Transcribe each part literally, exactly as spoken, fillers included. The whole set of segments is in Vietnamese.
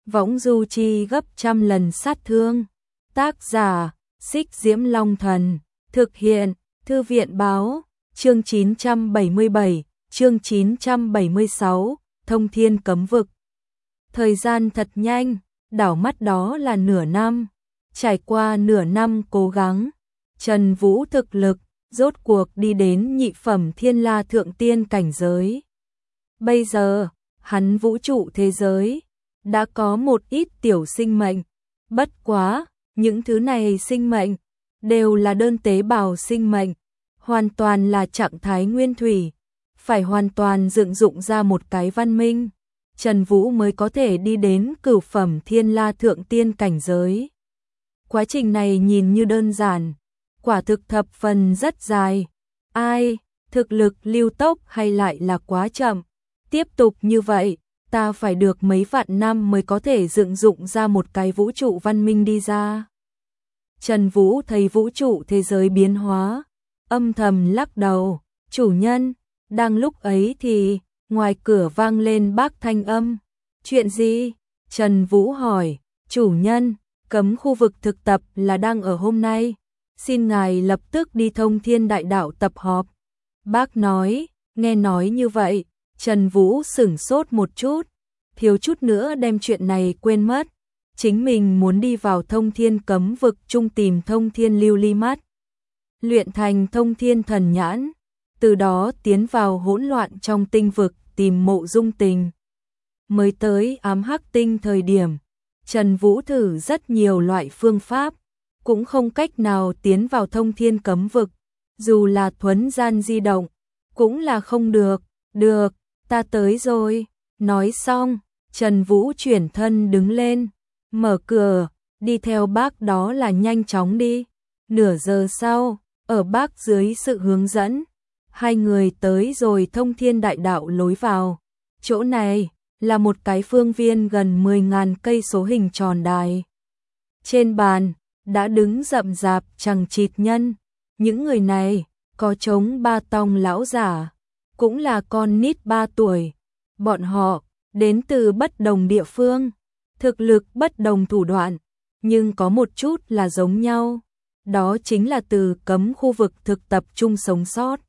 võng du chi gấp trăm lần sát thương. Tác giả, Xích Diễm Long Thần, thực hiện, Thư viện báo, chương chín trăm bảy mươi bảy, chương chín trăm bảy mươi sáu, Thông Thiên Cấm Vực. Thời gian thật nhanh, đảo mắt đó là nửa năm. Trải qua nửa năm cố gắng, Trần Vũ thực lực rốt cuộc đi đến nhị phẩm Thiên La thượng tiên cảnh giới. Bây giờ, hắn vũ trụ thế giới đã có một ít tiểu sinh mệnh, bất quá, những thứ này sinh mệnh đều là đơn tế bào sinh mệnh, hoàn toàn là trạng thái nguyên thủy, phải hoàn toàn dựng dụng ra một cái văn minh, Trần Vũ mới có thể đi đến cửu phẩm Thiên La thượng tiên cảnh giới. Quá trình này nhìn như đơn giản, quả thực thập phần rất dài. Ai, thực lực lưu tốc hay lại là quá chậm? Tiếp tục như vậy, ta phải được mấy vạn năm mới có thể dựng dụng ra một cái vũ trụ văn minh đi ra. Trần Vũ thấy vũ trụ thế giới biến hóa, âm thầm lắc đầu, chủ nhân, đang lúc ấy thì, ngoài cửa vang lên bác thanh âm. Chuyện gì? Trần Vũ hỏi, chủ nhân, cấm khu vực thực tập là đang ở hôm nay, xin ngài lập tức đi Thông Thiên Đại Đạo tập họp. Bác nói, nghe nói như vậy, Trần Vũ sửng sốt một chút, thiếu chút nữa đem chuyện này quên mất. Chính mình muốn đi vào Thông Thiên Cấm Vực chung tìm Thông Thiên Lưu Ly Mắt, luyện thành Thông Thiên Thần Nhãn, từ đó tiến vào hỗn loạn trong tinh vực tìm Mộ Dung Tình. Mới tới ám hắc tinh thời điểm, Trần Vũ thử rất nhiều loại phương pháp, cũng không cách nào tiến vào Thông Thiên Cấm Vực, dù là thuấn gian di động, cũng là không được. Được, ta tới rồi. Nói xong, Trần Vũ chuyển thân đứng lên, mở cửa, đi theo bác đó là nhanh chóng đi. Nửa giờ sau, ở bác dưới sự hướng dẫn, hai người tới rồi Thông Thiên Đại Đạo lối vào. Chỗ này là một cái phương viên gần mười nghìn cây số hình tròn đài. Trên bàn đã đứng rậm rạp chằng chịt nhân, những người này có trống ba tông lão giả, cũng là con nít ba tuổi. Bọn họ đến từ bất đồng địa phương, thực lực bất đồng thủ đoạn, nhưng có một chút là giống nhau, đó chính là từ cấm khu vực thực tập chung sống sót.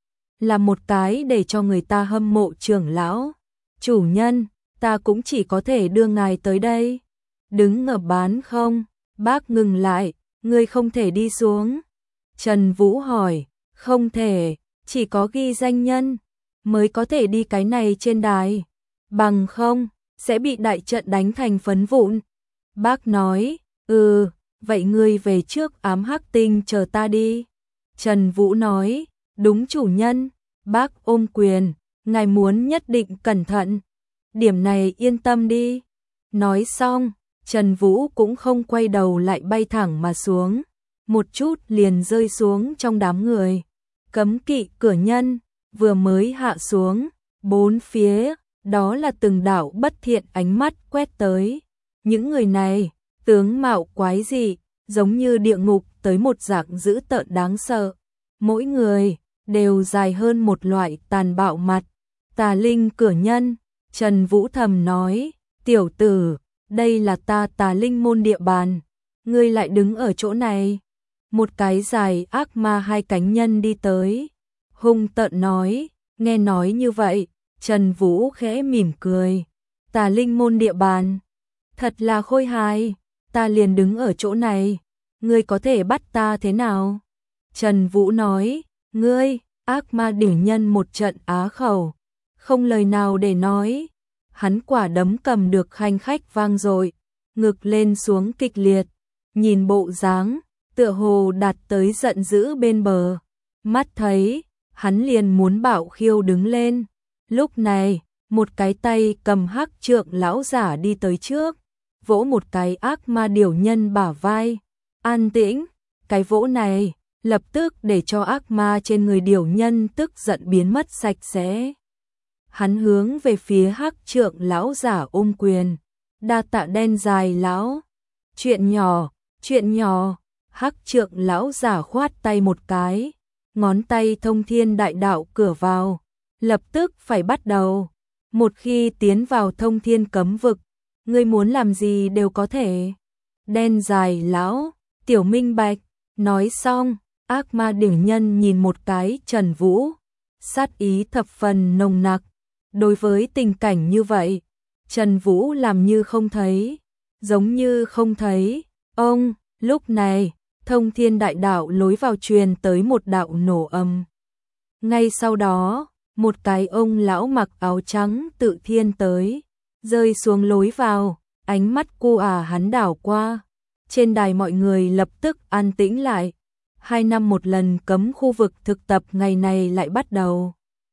Là một cái để cho người ta hâm mộ trưởng lão. Chủ nhân, ta cũng chỉ có thể đưa ngài tới đây. Đứng ở bán không? Bác ngừng lại, ngươi không thể đi xuống. Trần Vũ hỏi, không thể, chỉ có ghi danh nhân mới có thể đi cái này trên đài, bằng không, sẽ bị đại trận đánh thành phấn vụn. Bác nói, ừ, vậy ngươi về trước ám hắc tinh chờ ta đi. Trần Vũ nói, đúng chủ nhân. Bác ôm quyền, ngài muốn nhất định cẩn thận. Điểm này yên tâm đi. Nói xong, Trần Vũ cũng không quay đầu lại bay thẳng mà xuống, một chút liền rơi xuống trong đám người. Cấm kỵ cửa nhân vừa mới hạ xuống, bốn phía đó là từng đạo bất thiện ánh mắt quét tới. Những người này, tướng mạo quái dị, giống như địa ngục tới một dạng dữ tợn đáng sợ. Mỗi người đều dài hơn một loại tàn bạo mặt. Tà linh cửa nhân, Trần Vũ thầm nói, tiểu tử, đây là ta Tà Linh môn địa bàn, ngươi lại đứng ở chỗ này. Một cái dài ác ma hai cánh nhân đi tới, hung tợn nói, nghe nói như vậy, Trần Vũ khẽ mỉm cười. Tà Linh môn địa bàn, thật là khôi hài, ta liền đứng ở chỗ này, ngươi có thể bắt ta thế nào? Trần Vũ nói, ngươi, ác ma đỉnh nhân một trận á khẩu, không lời nào để nói. Hắn quả đấm cầm được khanh khách vang dội, ngực lên xuống kịch liệt, nhìn bộ dáng, tựa hồ đạt tới giận dữ bên bờ. Mắt thấy, hắn liền muốn bạo khiêu đứng lên. Lúc này, một cái tay cầm hắc trượng lão giả đi tới trước, vỗ một cái ác ma điểu nhân bả vai. An tĩnh, cái vỗ này lập tức để cho ác ma trên người điểu nhân tức giận biến mất sạch sẽ. Hắn hướng về phía hắc trượng lão giả ôm quyền, đa tạ đen dài lão. Chuyện nhỏ, chuyện nhỏ. Hắc trượng lão giả khoát tay một cái, ngón tay Thông Thiên Đại Đạo cửa vào, lập tức phải bắt đầu. Một khi tiến vào Thông Thiên Cấm Vực, ngươi muốn làm gì đều có thể. Đen dài lão, tiểu minh bạch, nói xong, ác ma điểu nhân nhìn một cái Trần Vũ, sát ý thập phần nồng nặc. Đối với tình cảnh như vậy, Trần Vũ làm như không thấy, giống như không thấy. Ông, lúc này, Thông Thiên Đại Đạo lối vào truyền tới một đạo nổ âm. Ngay sau đó, một cái ông lão mặc áo trắng tự thiên tới, rơi xuống lối vào, ánh mắt cu à hắn đảo qua. Trên đài mọi người lập tức an tĩnh lại. Hai năm một lần cấm khu vực thực tập ngày này lại bắt đầu.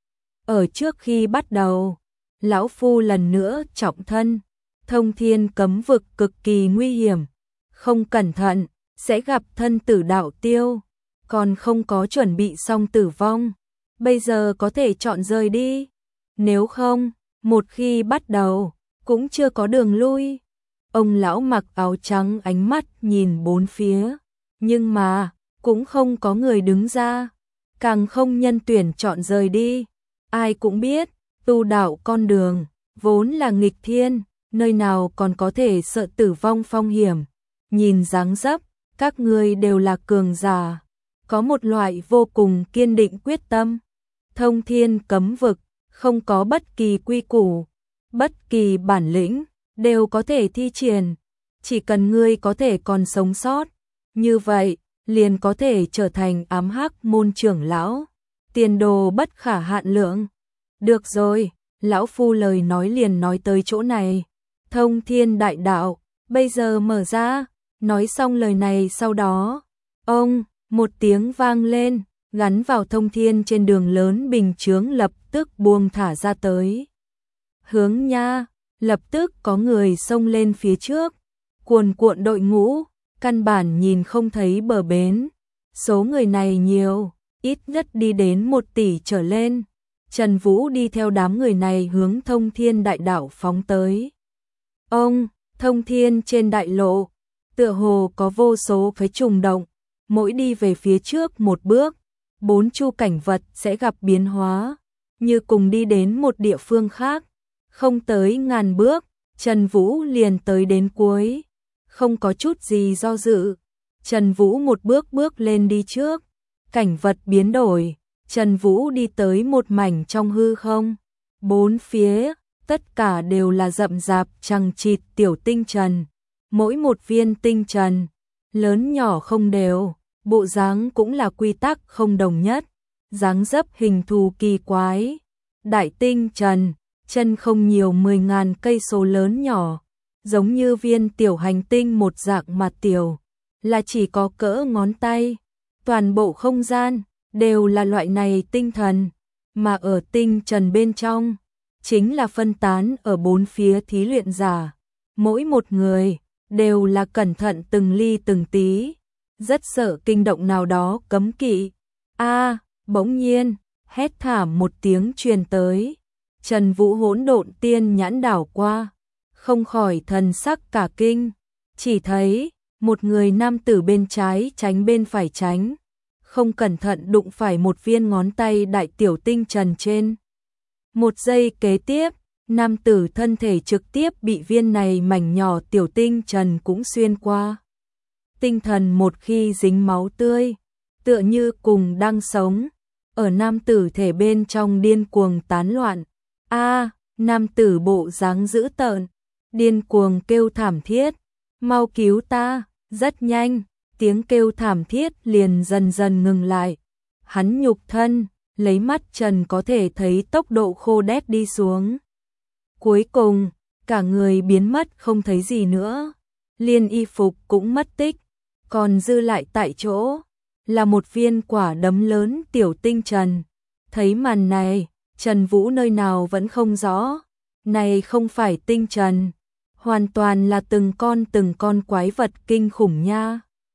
Ở trước khi bắt đầu, lão phu lần nữa trọng thân. Thông thiên cấm vực cực kỳ nguy hiểm, không cẩn thận sẽ gặp thân tử đạo tiêu, còn không có chuẩn bị xong tử vong. Bây giờ có thể chọn rời đi, nếu không, một khi bắt đầu, cũng chưa có đường lui. Ông lão mặc áo trắng ánh mắt nhìn bốn phía, nhưng mà, cũng không có người đứng ra, càng không nhân tuyển chọn rời đi. Ai cũng biết, tu đạo con đường, vốn là nghịch thiên, nơi nào còn có thể sợ tử vong phong hiểm. Nhìn dáng dấp, các ngươi đều là cường giả, có một loại vô cùng kiên định quyết tâm. Thông thiên cấm vực, không có bất kỳ quy củ, bất kỳ bản lĩnh, đều có thể thi triển. Chỉ cần ngươi có thể còn sống sót, như vậy, liền có thể trở thành ám hắc môn trưởng lão. Tiền đồ bất khả hạn lượng. Được rồi, lão phu lời nói liền nói tới chỗ này. Thông thiên đại đạo, bây giờ mở ra. Nói xong lời này sau đó, ông, một tiếng vang lên, gắn vào thông thiên trên đường lớn bình chướng lập tức buông thả ra tới. Hướng nha, lập tức có người xông lên phía trước, cuồn cuộn đội ngũ, căn bản nhìn không thấy bờ bến. Số người này nhiều, ít nhất đi đến một tỷ trở lên. Trần Vũ đi theo đám người này hướng thông thiên đại đạo phóng tới. Ông, thông thiên trên đại lộ, tựa hồ có vô số cái trùng động, mỗi đi về phía trước một bước, bốn chu cảnh vật sẽ gặp biến hóa, như cùng đi đến một địa phương khác. Không tới ngàn bước, Trần Vũ liền tới đến cuối, không có chút gì do dự. Trần Vũ một bước bước lên đi trước, cảnh vật biến đổi, Trần Vũ đi tới một mảnh trong hư không, bốn phía, tất cả đều là rậm rạp chằng chịt tiểu tinh trần, mỗi một viên tinh trần, lớn nhỏ không đều, bộ dáng cũng là quy tắc không đồng nhất, dáng dấp hình thù kỳ quái. Đại tinh trần, chân không nhiều mười ngàn cây số lớn nhỏ, giống như viên tiểu hành tinh một dạng mà tiểu, là chỉ có cỡ ngón tay. Toàn bộ không gian đều là loại này tinh thần, mà ở tinh trần bên trong chính là phân tán ở bốn phía thí luyện giả, mỗi một người đều là cẩn thận từng ly từng tí, rất sợ kinh động nào đó cấm kỵ. A, bỗng nhiên, hét thảm một tiếng truyền tới. Trần Vũ hỗn độn tiên nhãn đảo qua, không khỏi thần sắc cả kinh, chỉ thấy một người nam tử bên trái tránh bên phải tránh, không cẩn thận đụng phải một viên ngón tay đại tiểu tinh trần trên. Một giây kế tiếp, nam tử thân thể trực tiếp bị viên này mảnh nhỏ tiểu tinh trần cũng xuyên qua. Tinh thần một khi dính máu tươi, tựa như cùng đang sống, ở nam tử thể bên trong điên cuồng tán loạn. A, nam tử bộ dáng dữ tợn, điên cuồng kêu thảm thiết, mau cứu ta. Rất nhanh, tiếng kêu thảm thiết liền dần dần ngừng lại. Hắn nhục thân, lấy mắt trần có thể thấy tốc độ khô đét đi xuống. Cuối cùng, cả người biến mất không thấy gì nữa, liên y phục cũng mất tích, còn dư lại tại chỗ là một viên quả đấm lớn tiểu tinh trần. Thấy màn này, Trần Vũ nơi nào vẫn không rõ, này không phải tinh trần, hoàn toàn là từng con từng con quái vật kinh khủng nha.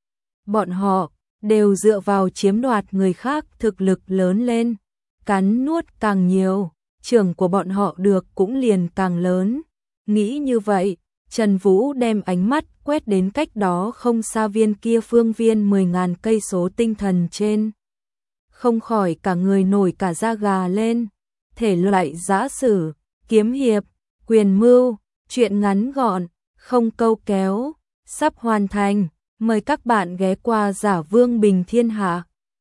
Bọn họ đều dựa vào chiếm đoạt người khác thực lực lớn lên, cắn nuốt càng nhiều, trưởng của bọn họ được cũng liền càng lớn. Nghĩ như vậy, Trần Vũ đem ánh mắt quét đến cách đó không xa viên kia phương viên mười ngàn cây số tinh thần trên. Không khỏi cả người nổi cả da gà lên, thể loại giã sử, kiếm hiệp, quyền mưu, truyện ngắn gọn, không câu kéo, sắp hoàn thành. Mời các bạn ghé qua Giả Vương Bình Thiên Hạ.